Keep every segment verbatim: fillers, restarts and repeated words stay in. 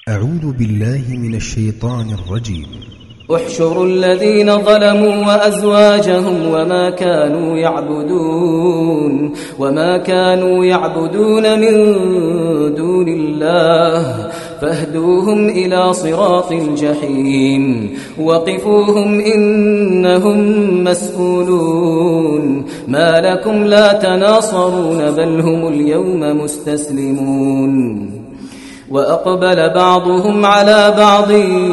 أعوذ بالله من الشيطان الرجيم. احشروا الذين ظلموا وأزواجهم وما كانوا يعبدون وما كانوا يعبدون من دون الله فاهدوهم إلى صراط الجحيم وقفوهم إنهم مسؤولون ما لكم لا تناصرون بل هم اليوم مستسلمون وأقبل بعضهم على بعض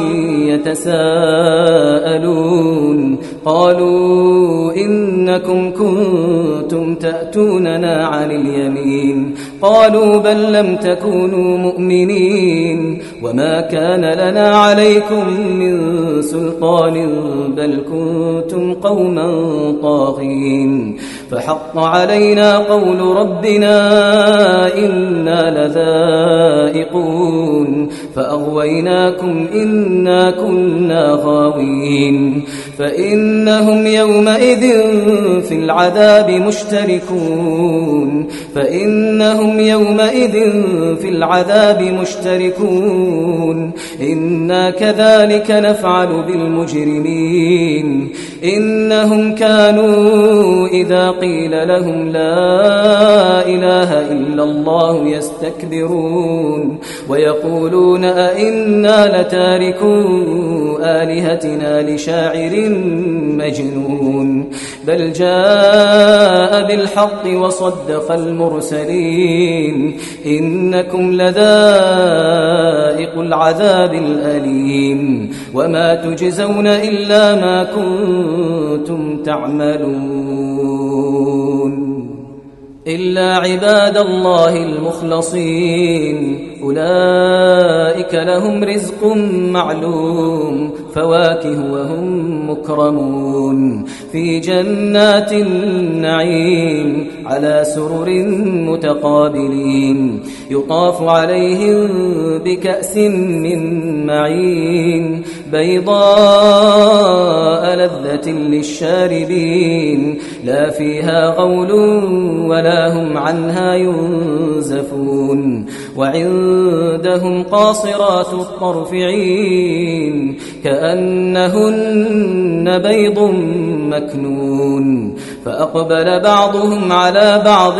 يتساءلون قالوا إنكم كنتم تأتوننا عن اليمين قالوا بل لم تكونوا مؤمنين وما كان لنا عليكم من سلطان بل كنتم قوما طاغين فحق علينا قول ربنا إنا لذائقون فأغويناكم إنا كنا غاوين فإنهم يومئذ في العذاب مشتركون فإنهم يومئذ في العذاب مشتركون إنا كذلك نفعل بالمجرمين إنهم كانوا إذا قيل لهم لا إله إلا الله يستكبرون ويقولون أئنا لتاركو آلهتنا لشاعر مجنون بل جاء بالحق وصدق المرسلين إنكم لذائق العذاب الأليم وما تجزون إلا ما كنتم تعملون إلا عباد الله المخلصين أولئك لهم رزق معلوم فواكه وهم مكرمون في جنات النعيم على سرر متقابلين يطاف عليهم بكأس من معين بيضاء لذة للشاربين لا فيها غول ولا هم عنها ينزفون وعندهم قاصرات الطرف عين كأنهن بيض مكنون فأقبل بعضهم على بعض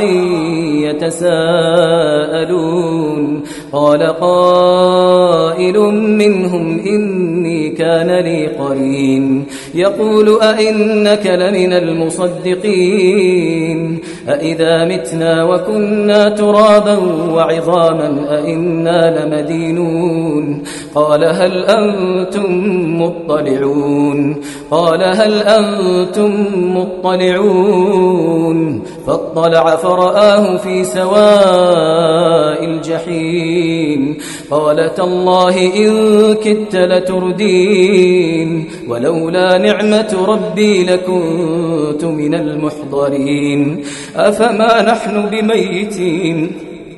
يتساءلون قال قائل منهم إني كان لي قرين يقول أئنك لمن المصدقين أئذا متنا وكنا ترابا وعظاما أئنا لمدينون قال هل أنتم مطلعون قال هل أنتم مطلعون فاطلع فرآه في سواء الجحيم قال تالله إن كدت لتردين ولولا نعمة ربي لكنت من المحضرين أفما نحن بميتين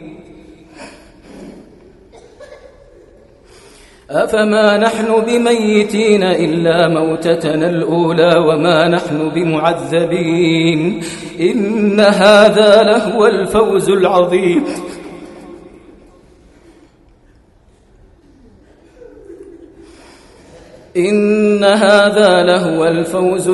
أفما نحن بميتين إلا موتتنا الأولى وما نحن بمعذبين إن هذا لهو الفوز العظيم إن هذا لهو الفوز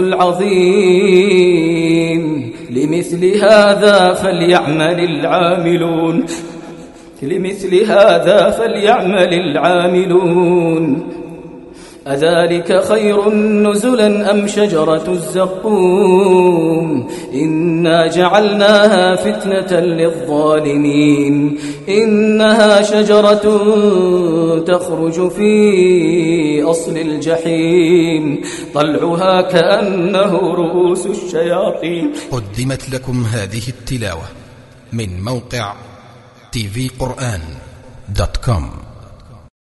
العظيم لمثل هذا فليعمل العاملون لمثل هذا فليعمل العاملون أذلك خير نزلا أم شجرة الزقوم إنا جعلناها فتنة للظالمين إنها شجرة تخرج في أصل الجحيم طلعها كأنه رؤوس الشياطين. قدمت لكم هذه التلاوة من موقع تي في قرآن دوت كوم.